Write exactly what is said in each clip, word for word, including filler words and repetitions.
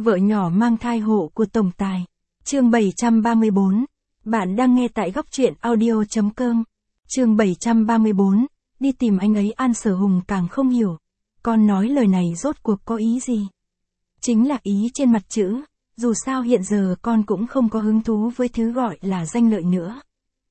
Vợ nhỏ mang thai hộ của tổng tài. Chương bảy trăm ba mươi bốn. Bạn đang nghe tại góc truyện audio.com. Chương bảy trăm ba mươi bốn. Đi tìm anh ấy. An Sở Hùng càng không hiểu. Con nói lời này rốt cuộc có ý gì? Chính là ý trên mặt chữ. Dù sao hiện giờ con cũng không có hứng thú với thứ gọi là danh lợi nữa.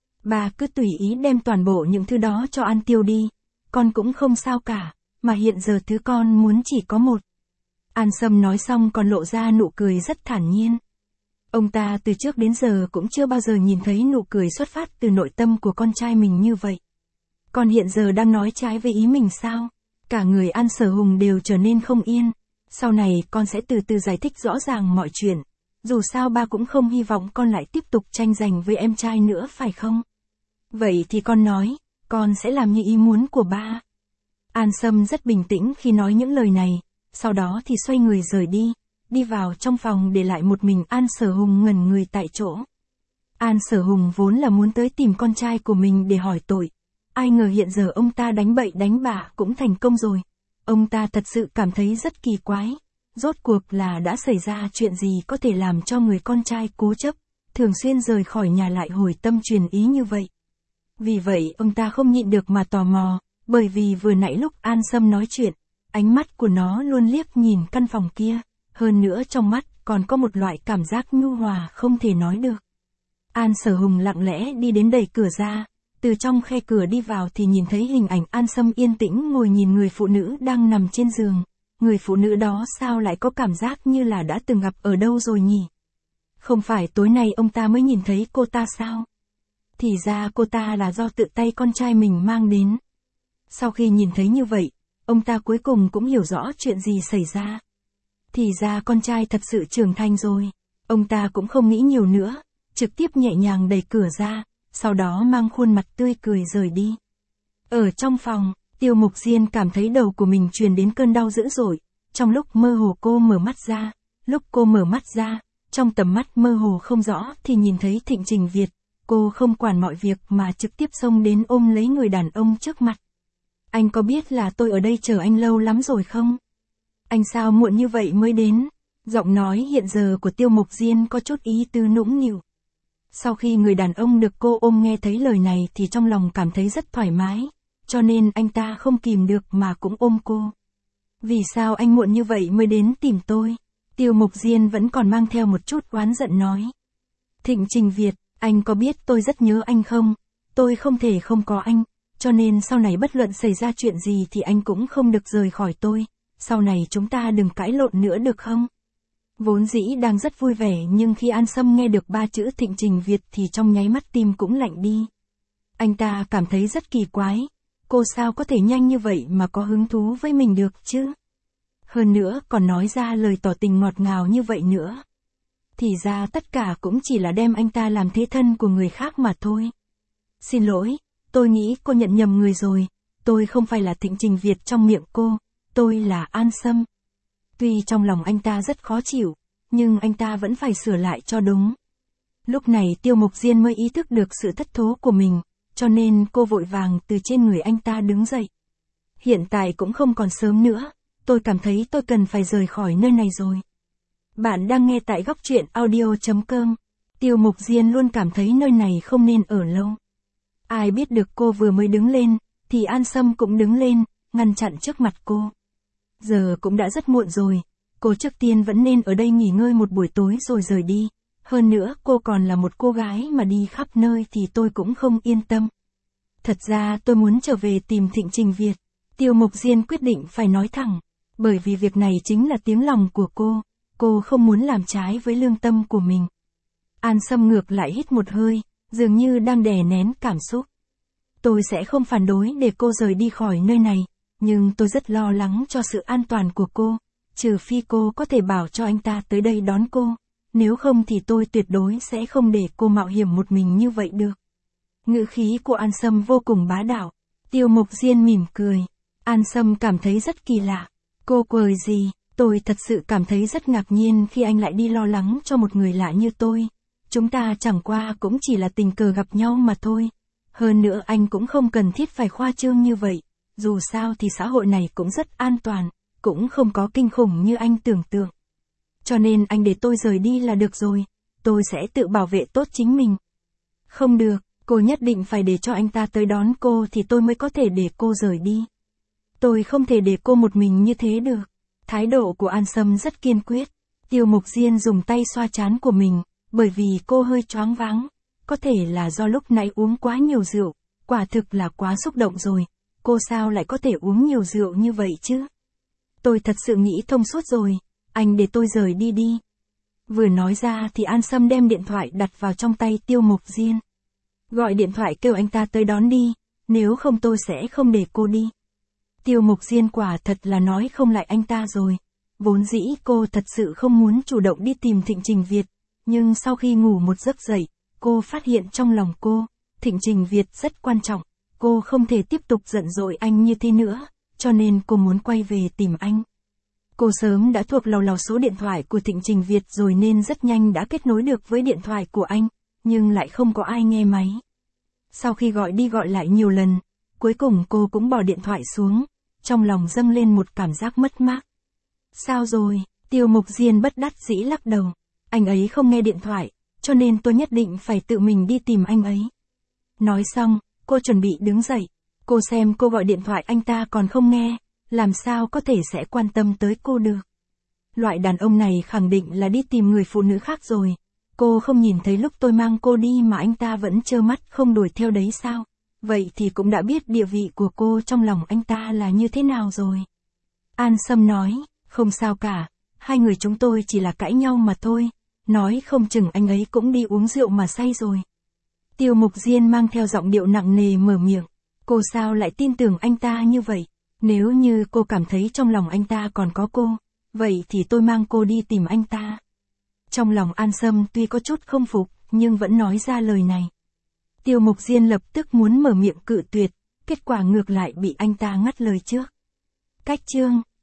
Bà cứ tùy ý đem toàn bộ những thứ đó cho An tiêu đi. Con cũng không sao cả. Mà hiện giờ thứ con muốn chỉ có một. An Sâm nói xong còn lộ ra nụ cười rất thản nhiên. Ông ta từ trước đến giờ cũng chưa bao giờ nhìn thấy nụ cười xuất phát từ nội tâm của con trai mình như vậy. Con hiện giờ đang nói trái với ý mình sao? Cả người An Sở Hùng đều trở nên không yên. Sau này con sẽ từ từ giải thích rõ ràng mọi chuyện. Dù sao ba cũng không hy vọng con lại tiếp tục tranh giành với em trai nữa phải không? Vậy thì con nói, con sẽ làm như ý muốn của ba. An Sâm rất bình tĩnh khi nói những lời này. Sau đó thì xoay người rời đi, đi vào trong phòng để lại một mình An Sở Hùng ngẩn người tại chỗ. An Sở Hùng vốn là muốn tới tìm con trai của mình để hỏi tội. Ai ngờ hiện giờ ông ta đánh bậy đánh bạ cũng thành công rồi. Ông ta thật sự cảm thấy rất kỳ quái. Rốt cuộc là đã xảy ra chuyện gì có thể làm cho người con trai cố chấp, thường xuyên rời khỏi nhà lại hồi tâm truyền ý như vậy. Vì vậy ông ta không nhịn được mà tò mò, bởi vì vừa nãy lúc An Sâm nói chuyện, ánh mắt của nó luôn liếc nhìn căn phòng kia, hơn nữa trong mắt còn có một loại cảm giác nhu hòa không thể nói được. An Sở Hùng lặng lẽ đi đến đẩy cửa ra, từ trong khe cửa đi vào thì nhìn thấy hình ảnh An Sâm yên tĩnh ngồi nhìn người phụ nữ đang nằm trên giường. Người phụ nữ đó sao lại có cảm giác như là đã từng gặp ở đâu rồi nhỉ? Không phải tối nay ông ta mới nhìn thấy cô ta sao? Thì ra cô ta là do tự tay con trai mình mang đến. Sau khi nhìn thấy như vậy, ông ta cuối cùng cũng hiểu rõ chuyện gì xảy ra. Thì ra con trai thật sự trưởng thành rồi. Ông ta cũng không nghĩ nhiều nữa, trực tiếp nhẹ nhàng đẩy cửa ra, sau đó mang khuôn mặt tươi cười rời đi. Ở trong phòng, Tiêu Mục Diên cảm thấy đầu của mình truyền đến cơn đau dữ dội. Trong lúc mơ hồ cô mở mắt ra, lúc cô mở mắt ra, trong tầm mắt mơ hồ không rõ thì nhìn thấy Thịnh Trình Việt. Cô không quản mọi việc mà trực tiếp xông đến ôm lấy người đàn ông trước mặt. Anh có biết là tôi ở đây chờ anh lâu lắm rồi không? Anh sao muộn như vậy mới đến? Giọng nói hiện giờ của Tiêu Mục Diên có chút ý tứ nũng nịu. Sau khi người đàn ông được cô ôm nghe thấy lời này thì trong lòng cảm thấy rất thoải mái, cho nên anh ta không kìm được mà cũng ôm cô. Vì sao anh muộn như vậy mới đến tìm tôi? Tiêu Mục Diên vẫn còn mang theo một chút oán giận nói. Thịnh Trình Việt, anh có biết tôi rất nhớ anh không? Tôi không thể không có anh. Cho nên sau này bất luận xảy ra chuyện gì thì anh cũng không được rời khỏi tôi. Sau này chúng ta đừng cãi lộn nữa được không? Vốn dĩ đang rất vui vẻ nhưng khi An Sâm nghe được ba chữ Thịnh Trình Việt thì trong nháy mắt tim cũng lạnh đi. Anh ta cảm thấy rất kỳ quái. Cô sao có thể nhanh như vậy mà có hứng thú với mình được chứ? Hơn nữa còn nói ra lời tỏ tình ngọt ngào như vậy nữa. Thì ra tất cả cũng chỉ là đem anh ta làm thế thân của người khác mà thôi. Xin lỗi. Tôi nghĩ cô nhận nhầm người rồi, tôi không phải là Thịnh Trình Việt trong miệng cô, tôi là An Sâm. Tuy trong lòng anh ta rất khó chịu, nhưng anh ta vẫn phải sửa lại cho đúng. Lúc này Tiêu Mục Diên mới ý thức được sự thất thố của mình, cho nên cô vội vàng từ trên người anh ta đứng dậy. Hiện tại cũng không còn sớm nữa, tôi cảm thấy tôi cần phải rời khỏi nơi này rồi. Bạn đang nghe tại góc truyện audio.com. Tiêu Mục Diên luôn cảm thấy nơi này không nên ở lâu. Ai biết được cô vừa mới đứng lên, thì An Sâm cũng đứng lên, ngăn chặn trước mặt cô. Giờ cũng đã rất muộn rồi, cô trước tiên vẫn nên ở đây nghỉ ngơi một buổi tối rồi rời đi. Hơn nữa cô còn là một cô gái mà đi khắp nơi thì tôi cũng không yên tâm. Thật ra tôi muốn trở về tìm Thịnh Trình Việt. Tiêu Mục Diên quyết định phải nói thẳng, bởi vì việc này chính là tiếng lòng của cô, cô không muốn làm trái với lương tâm của mình. An Sâm ngược lại hít một hơi, dường như đang đè nén cảm xúc. Tôi sẽ không phản đối để cô rời đi khỏi nơi này, nhưng tôi rất lo lắng cho sự an toàn của cô, trừ phi cô có thể bảo cho anh ta tới đây đón cô, nếu không thì tôi tuyệt đối sẽ không để cô mạo hiểm một mình như vậy được. Ngữ khí của An Sâm vô cùng bá đạo. Tiêu Mục Diên mỉm cười. An Sâm cảm thấy rất kỳ lạ. Cô cười gì? Tôi thật sự cảm thấy rất ngạc nhiên khi anh lại đi lo lắng cho một người lạ như tôi. Chúng ta chẳng qua cũng chỉ là tình cờ gặp nhau mà thôi. Hơn nữa anh cũng không cần thiết phải khoa trương như vậy. Dù sao thì xã hội này cũng rất an toàn, cũng không có kinh khủng như anh tưởng tượng. Cho nên anh để tôi rời đi là được rồi, tôi sẽ tự bảo vệ tốt chính mình. Không được, cô nhất định phải để cho anh ta tới đón cô thì tôi mới có thể để cô rời đi. Tôi không thể để cô một mình như thế được. Thái độ của An Sâm rất kiên quyết. Tiêu Mục Diên dùng tay xoa trán của mình, bởi vì cô hơi choáng váng. Có thể là do lúc nãy uống quá nhiều rượu, quả thực là quá xúc động rồi. Cô sao lại có thể uống nhiều rượu như vậy chứ? Tôi thật sự nghĩ thông suốt rồi, anh để tôi rời đi đi. Vừa nói ra thì An Sâm đem điện thoại đặt vào trong tay Tiêu Mục Diên. Gọi điện thoại kêu anh ta tới đón đi, nếu không tôi sẽ không để cô đi. Tiêu Mục Diên quả thật là nói không lại anh ta rồi. Vốn dĩ cô thật sự không muốn chủ động đi tìm Thịnh Trình Việt, nhưng sau khi ngủ một giấc dậy, cô phát hiện trong lòng cô, Thịnh Trình Việt rất quan trọng, cô không thể tiếp tục giận dỗi anh như thế nữa, cho nên cô muốn quay về tìm anh. Cô sớm đã thuộc lầu lầu số điện thoại của Thịnh Trình Việt rồi nên rất nhanh đã kết nối được với điện thoại của anh, nhưng lại không có ai nghe máy. Sau khi gọi đi gọi lại nhiều lần, cuối cùng cô cũng bỏ điện thoại xuống, trong lòng dâng lên một cảm giác mất mát. Sao rồi? Tiêu Mục Diên bất đắc dĩ lắc đầu. Anh ấy không nghe điện thoại, cho nên tôi nhất định phải tự mình đi tìm anh ấy. Nói xong, cô chuẩn bị đứng dậy. Cô xem cô gọi điện thoại anh ta còn không nghe, làm sao có thể sẽ quan tâm tới cô được. Loại đàn ông này khẳng định là đi tìm người phụ nữ khác rồi. Cô không nhìn thấy lúc tôi mang cô đi mà anh ta vẫn trơ mắt không đuổi theo đấy sao? Vậy thì cũng đã biết địa vị của cô trong lòng anh ta là như thế nào rồi. An Sâm nói, không sao cả, hai người chúng tôi chỉ là cãi nhau mà thôi, nói không chừng anh ấy cũng đi uống rượu mà say rồi. Tiêu Mục Diên mang theo giọng điệu nặng nề mở miệng, cô sao lại tin tưởng anh ta như vậy? Nếu như cô cảm thấy trong lòng anh ta còn có cô, vậy thì tôi mang cô đi tìm anh ta. Trong lòng An Sâm tuy có chút không phục, nhưng vẫn nói ra lời này. Tiêu Mục Diên lập tức muốn mở miệng cự tuyệt, kết quả ngược lại bị anh ta ngắt lời trước. Cách chương